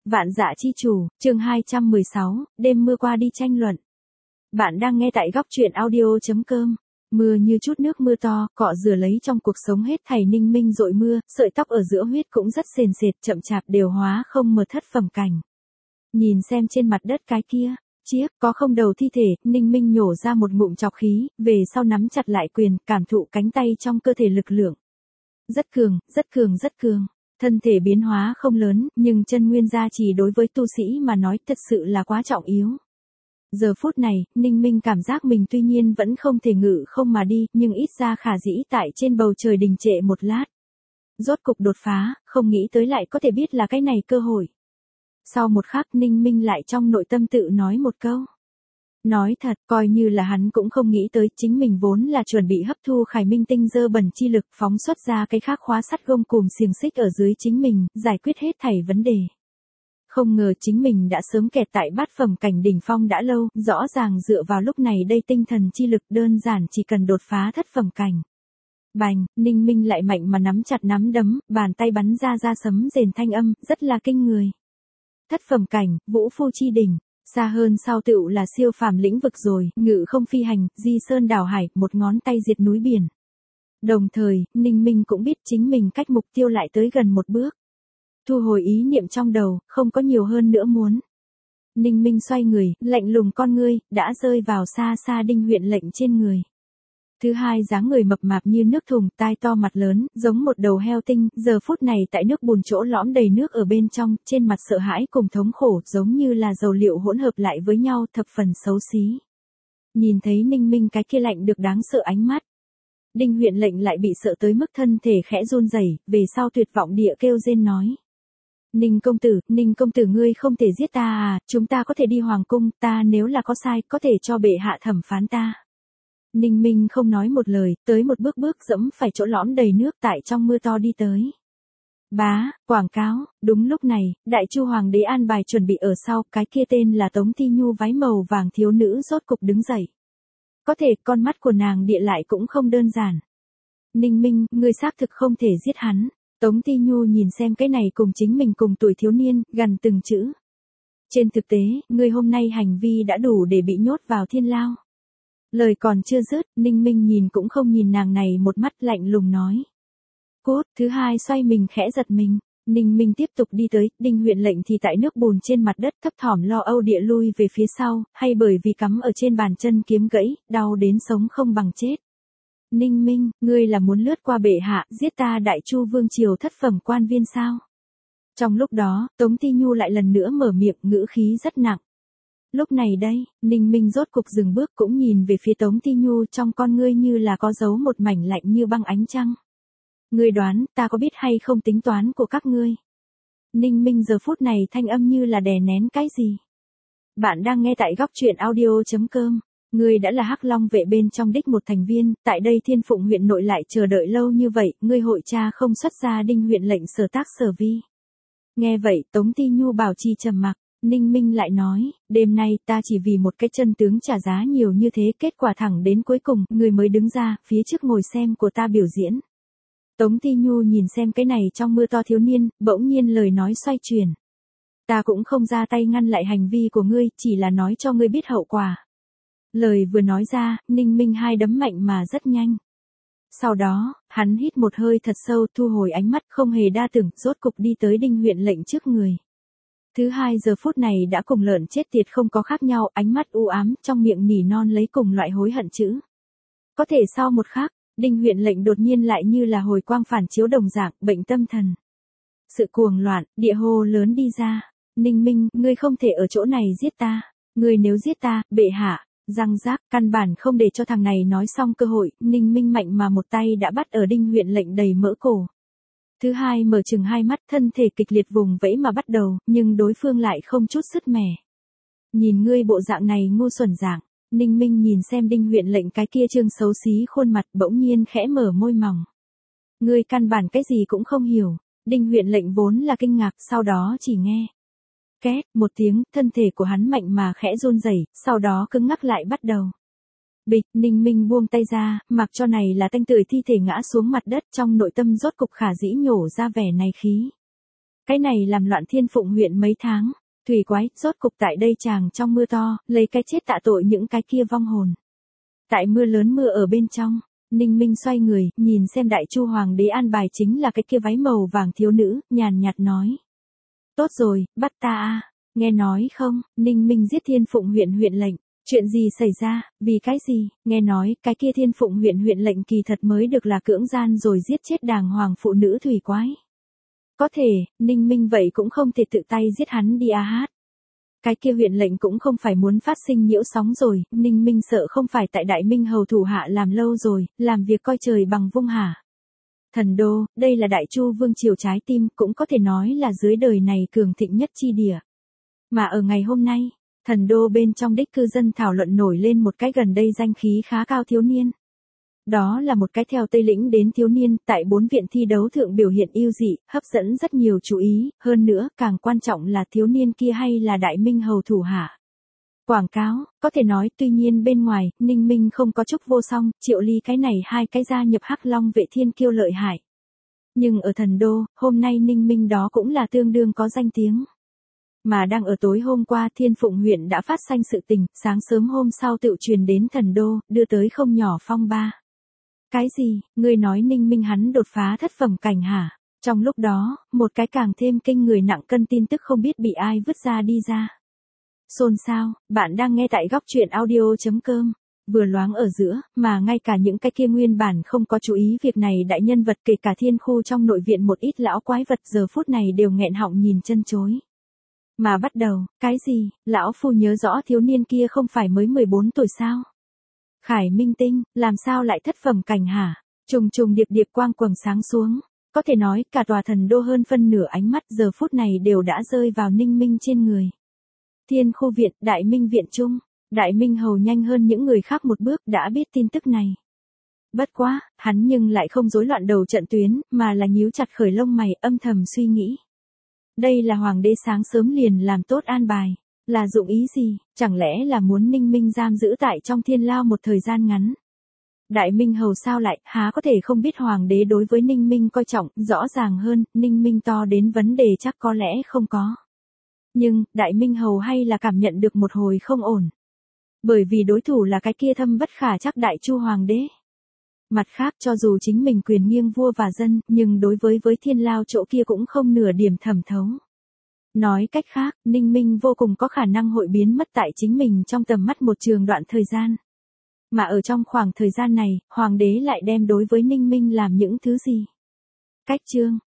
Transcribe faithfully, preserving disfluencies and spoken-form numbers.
Vạn Dạ Chi Chủ, chương hai trăm mười sáu, đêm mưa qua đi tranh luận. Bạn đang nghe tại góc truyện audio chấm com. Mưa như chút nước mưa to, cọ rửa lấy trong cuộc sống hết thảy. Ninh Minh dội mưa, sợi tóc ở giữa huyết cũng rất sền sệt, chậm chạp đều hóa không mờ thất phẩm cảnh. Nhìn xem trên mặt đất cái kia, chiếc có không đầu thi thể, Ninh Minh nhổ ra một ngụm trọc khí, về sau nắm chặt lại quyền, cảm thụ cánh tay trong cơ thể lực lượng. Rất cường, rất cường, rất cường. Thân thể biến hóa không lớn, nhưng chân nguyên gia trì đối với tu sĩ mà nói thật sự là quá trọng yếu. Giờ phút này, Ninh Minh cảm giác mình tuy nhiên vẫn không thể ngự không mà đi, nhưng ít ra khả dĩ tại trên bầu trời đình trệ một lát. Rốt cục đột phá, không nghĩ tới lại có thể biết là cái này cơ hội. Sau một khắc Ninh Minh lại trong nội tâm tự nói một câu. Nói thật, coi như là hắn cũng không nghĩ tới, chính mình vốn là chuẩn bị hấp thu Khải Minh tinh dơ bẩn chi lực, phóng xuất ra cái khác khóa sắt gông cùm xiềng xích ở dưới chính mình, giải quyết hết thảy vấn đề. Không ngờ chính mình đã sớm kẹt tại bát phẩm cảnh đỉnh phong đã lâu, rõ ràng dựa vào lúc này đây tinh thần chi lực đơn giản chỉ cần đột phá thất phẩm cảnh. Bành, Ninh Minh lại mạnh mà nắm chặt nắm đấm, bàn tay bắn ra ra sấm rền thanh âm, rất là kinh người. Thất phẩm cảnh, Vũ Phu chi đỉnh. Xa hơn sau tựu là siêu phàm lĩnh vực rồi, ngự không phi hành, di sơn đảo hải, một ngón tay diệt núi biển. Đồng thời, Ninh Minh cũng biết chính mình cách mục tiêu lại tới gần một bước. Thu hồi ý niệm trong đầu, không có nhiều hơn nữa muốn. Ninh Minh xoay người, lạnh lùng con ngươi, đã rơi vào xa xa Đinh Huyện Lệnh trên người. Thứ hai dáng người mập mạp như nước thùng, tai to mặt lớn, giống một đầu heo tinh, giờ phút này tại nước bùn chỗ lõm đầy nước ở bên trong, trên mặt sợ hãi cùng thống khổ, giống như là dầu liệu hỗn hợp lại với nhau, thập phần xấu xí. Nhìn thấy Ninh Minh cái kia lạnh được đáng sợ ánh mắt. Đinh Huyện Lệnh lại bị sợ tới mức thân thể khẽ run rẩy, về sau tuyệt vọng địa kêu rên nói. Ninh công tử, Ninh công tử ngươi không thể giết ta à, chúng ta có thể đi hoàng cung, ta nếu là có sai, có thể cho bệ hạ thẩm phán ta. Ninh Minh không nói một lời, tới một bước bước dẫm phải chỗ lõm đầy nước tại trong mưa to đi tới. Bá, quảng cáo, đúng lúc này, Đại Chu Hoàng đế an bài chuẩn bị ở sau, cái kia tên là Tống Ti Nhu váy màu vàng thiếu nữ rốt cục đứng dậy. Có thể con mắt của nàng địa lại cũng không đơn giản. Ninh Minh, ngươi xác thực không thể giết hắn. Tống Ti Nhu nhìn xem cái này cùng chính mình cùng tuổi thiếu niên, gần từng chữ. Trên thực tế, ngươi hôm nay hành vi đã đủ để bị nhốt vào thiên lao. Lời còn chưa dứt, Ninh Minh nhìn cũng không nhìn nàng này một mắt lạnh lùng nói. Cốt, thứ hai xoay mình khẽ giật mình. Ninh Minh tiếp tục đi tới, Đinh Huyện Lệnh thì tại nước bùn trên mặt đất thấp thỏm lo âu địa lui về phía sau, hay bởi vì cắm ở trên bàn chân kiếm gãy, đau đến sống không bằng chết. Ninh Minh, ngươi là muốn lướt qua bệ hạ, giết ta Đại Chu Vương Triều thất phẩm quan viên sao? Trong lúc đó, Tống Ti Nhu lại lần nữa mở miệng, ngữ khí rất nặng. Lúc này đây, Ninh Minh rốt cục dừng bước cũng nhìn về phía Tống Ti Nhu, trong con ngươi như là có dấu một mảnh lạnh như băng ánh trăng. Ngươi đoán, ta có biết hay không tính toán của các ngươi? Ninh Minh giờ phút này thanh âm như là đè nén cái gì? Bạn đang nghe tại góc truyện audio chấm com. Ngươi đã là Hắc Long vệ bên trong đích một thành viên, tại đây Thiên Phụng huyện nội lại chờ đợi lâu như vậy, ngươi hội cha không xuất ra Đinh Huyện Lệnh sở tác sở vi. Nghe vậy, Tống Ti Nhu bảo trì trầm mặc. Ninh Minh lại nói, đêm nay ta chỉ vì một cái chân tướng trả giá nhiều như thế, kết quả thẳng đến cuối cùng, người mới đứng ra, phía trước ngồi xem của ta biểu diễn. Tống Ti Nhu nhìn xem cái này trong mưa to thiếu niên, bỗng nhiên lời nói xoay chuyển. Ta cũng không ra tay ngăn lại hành vi của ngươi, chỉ là nói cho ngươi biết hậu quả. Lời vừa nói ra, Ninh Minh hai đấm mạnh mà rất nhanh. Sau đó, hắn hít một hơi thật sâu, thu hồi ánh mắt, không hề đa tưởng, rốt cục đi tới Đinh Huyện Lệnh trước người. Thứ hai giờ phút này đã cùng lợn chết tiệt không có khác nhau, ánh mắt u ám, trong miệng nỉ non lấy cùng loại hối hận chữ. Có thể sau một khắc, Đinh Huyện Lệnh đột nhiên lại như là hồi quang phản chiếu đồng dạng, bệnh tâm thần. Sự cuồng loạn, địa hô lớn đi ra. Ninh Minh, ngươi không thể ở chỗ này giết ta. Ngươi nếu giết ta, bệ hạ. Răng rác, căn bản không để cho thằng này nói xong cơ hội, Ninh Minh mạnh mà một tay đã bắt ở Đinh Huyện Lệnh đầy mỡ cổ. Thứ hai mở chừng hai mắt, thân thể kịch liệt vùng vẫy mà bắt đầu, nhưng đối phương lại không chút sứt mẻ. Nhìn ngươi bộ dạng này ngu xuẩn dạng, Ninh Minh nhìn xem Đinh Huyện Lệnh cái kia trương xấu xí khuôn mặt, bỗng nhiên khẽ mở môi mỏng. Ngươi căn bản cái gì cũng không hiểu. Đinh Huyện Lệnh vốn là kinh ngạc, sau đó chỉ nghe. Két, một tiếng, thân thể của hắn mạnh mà khẽ run rẩy, sau đó cứng ngắc lại bắt đầu. Bịch, Ninh Minh buông tay ra, mặc cho này là tanh tưởi thi thể ngã xuống mặt đất, trong nội tâm rốt cục khả dĩ nhổ ra vẻ này khí. Cái này làm loạn Thiên Phụng huyện mấy tháng. Thủy quái, rốt cục tại đây chàng trong mưa to, lấy cái chết tạ tội những cái kia vong hồn. Tại mưa lớn mưa ở bên trong, Ninh Minh xoay người, nhìn xem Đại Chu Hoàng đế an bài chính là cái kia váy màu vàng thiếu nữ, nhàn nhạt nói. Tốt rồi, bắt ta a. Nghe nói không, Ninh Minh giết Thiên Phụng huyện huyện lệnh. Chuyện gì xảy ra, vì cái gì, nghe nói, cái kia Thiên Phụng huyện huyện lệnh kỳ thật mới được là cưỡng gian rồi giết chết đàng hoàng phụ nữ thủy quái. Có thể, Ninh Minh vậy cũng không thể tự tay giết hắn đi a hát. Cái kia huyện lệnh cũng không phải muốn phát sinh nhiễu sóng rồi, Ninh Minh sợ không phải tại Đại Minh hầu thủ hạ làm lâu rồi, làm việc coi trời bằng vung hả. Thần đô, đây là Đại Chu vương triều trái tim, cũng có thể nói là dưới đời này cường thịnh nhất chi địa. Mà ở ngày hôm nay, thần đô bên trong đích cư dân thảo luận nổi lên một cái gần đây danh khí khá cao thiếu niên. Đó là một cái theo Tây Lĩnh đến thiếu niên, tại bốn viện thi đấu thượng biểu hiện ưu dị, hấp dẫn rất nhiều chú ý, hơn nữa, càng quan trọng là thiếu niên kia hay là Đại Minh hầu thủ hạ. Quảng cáo, có thể nói tuy nhiên bên ngoài, Ninh Minh không có Trúc Vô Song, Triệu Ly cái này hai cái gia nhập Hắc Long vệ thiên kiêu lợi hại. Nhưng ở thần đô, hôm nay Ninh Minh đó cũng là tương đương có danh tiếng. Mà đang ở tối hôm qua Thiên Phụng huyện đã phát sanh sự tình, sáng sớm hôm sau tự truyền đến thần đô, đưa tới không nhỏ phong ba. Cái gì, ngươi nói Ninh Minh hắn đột phá thất phẩm cảnh hả? Trong lúc đó, một cái càng thêm kinh người nặng cân tin tức không biết bị ai vứt ra đi ra. Xôn xao, bạn đang nghe tại góc truyện audio chấm com. Vừa loáng ở giữa, mà ngay cả những cái kia nguyên bản không có chú ý việc này đại nhân vật kể cả thiên khu trong nội viện một ít lão quái vật giờ phút này đều nghẹn họng nhìn chân chối. Mà bắt đầu, cái gì, lão phu nhớ rõ thiếu niên kia không phải mới mười bốn tuổi sao? Khải Minh Tinh, làm sao lại thất phẩm cảnh hả? Trùng trùng điệp điệp quang quầng sáng xuống. Có thể nói cả tòa thần đô hơn phân nửa ánh mắt giờ phút này đều đã rơi vào Ninh Minh trên người. Thiên khu viện, Đại Minh viện trung. Đại Minh hầu nhanh hơn những người khác một bước đã biết tin tức này. Bất quá, hắn nhưng lại không rối loạn đầu trận tuyến, mà là nhíu chặt khởi lông mày âm thầm suy nghĩ. Đây là hoàng đế sáng sớm liền làm tốt an bài. Là dụng ý gì, chẳng lẽ là muốn Ninh Minh giam giữ tại trong thiên lao một thời gian ngắn. Đại Minh hầu sao lại, há có thể không biết hoàng đế đối với Ninh Minh coi trọng, rõ ràng hơn, Ninh Minh to đến vấn đề chắc có lẽ không có. Nhưng, Đại Minh hầu hay là cảm nhận được một hồi không ổn. Bởi vì đối thủ là cái kia thâm bất khả chắc Đại Chu hoàng đế. Mặt khác cho dù chính mình quyền nghiêng vua và dân, nhưng đối với với thiên lao chỗ kia cũng không nửa điểm thẩm thấu. Nói cách khác, Ninh Minh vô cùng có khả năng hội biến mất tại chính mình trong tầm mắt một trường đoạn thời gian. Mà ở trong khoảng thời gian này, hoàng đế lại đem đối với Ninh Minh làm những thứ gì? Cách chương,